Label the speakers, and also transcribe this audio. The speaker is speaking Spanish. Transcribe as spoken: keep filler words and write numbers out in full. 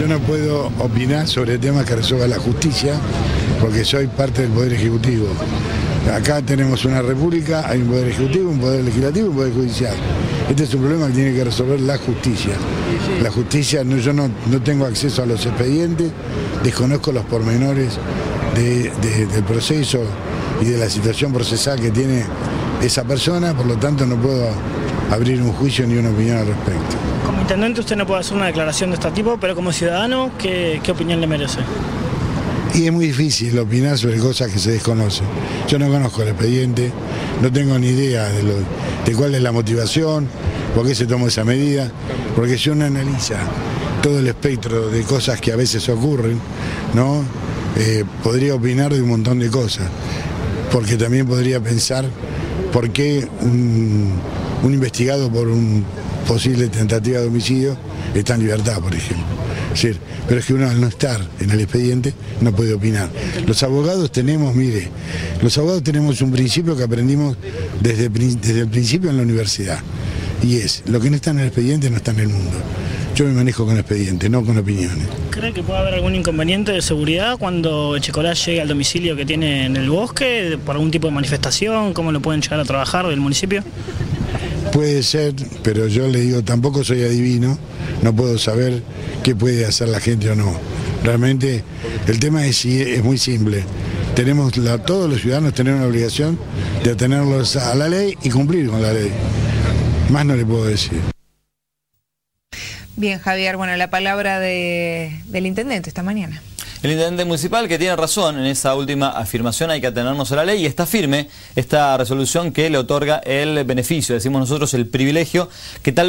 Speaker 1: yo no puedo opinar sobre temas que resuelva la justicia, porque soy parte del Poder Ejecutivo. Acá tenemos una república, hay un Poder Ejecutivo, un Poder Legislativo y un Poder Judicial. Este es un problema que tiene que resolver la justicia. La justicia, no, yo no, no tengo acceso a los expedientes, desconozco los pormenores de, de, del proceso y de la situación procesal que tiene esa persona, por lo tanto no puedo abrir un juicio ni una opinión al respecto.
Speaker 2: Como intendente usted no puede hacer una declaración de este tipo, pero como ciudadano, ¿qué, qué opinión le merece?
Speaker 1: Y es muy difícil opinar sobre cosas que se desconocen. Yo no conozco el expediente, no tengo ni idea de, lo, de cuál es la motivación, por qué se tomó esa medida, porque si uno analiza todo el espectro de cosas que a veces ocurren, ¿no? Eh, podría opinar de un montón de cosas, porque también podría pensar por qué un, un investigado por un posible tentativa de homicidio está en libertad, por ejemplo. Es decir, pero es que uno al no estar en el expediente no puede opinar. Los abogados tenemos, mire, los abogados tenemos un principio que aprendimos desde, desde el principio en la universidad, y es, lo que no está en el expediente no está en el mundo. Yo me manejo con expediente, no con opiniones.
Speaker 2: ¿Cree que puede haber algún inconveniente de seguridad cuando Echecorá llegue al domicilio que tiene en el bosque, por algún tipo de manifestación? ¿Cómo lo pueden llegar a trabajar del municipio?
Speaker 1: Puede ser, pero yo le digo, tampoco soy adivino, no puedo saber qué puede hacer la gente o no. Realmente el tema es, es muy simple. Tenemos la, todos los ciudadanos tenemos una obligación de atenerlos a la ley y cumplir con la ley. Más no le puedo decir.
Speaker 3: Bien, Javier, bueno, la palabra de, del intendente esta mañana.
Speaker 4: El intendente municipal, que tiene razón en esa última afirmación, hay que atenernos a la ley, y está firme esta resolución que le otorga el beneficio, decimos nosotros, el privilegio, que tal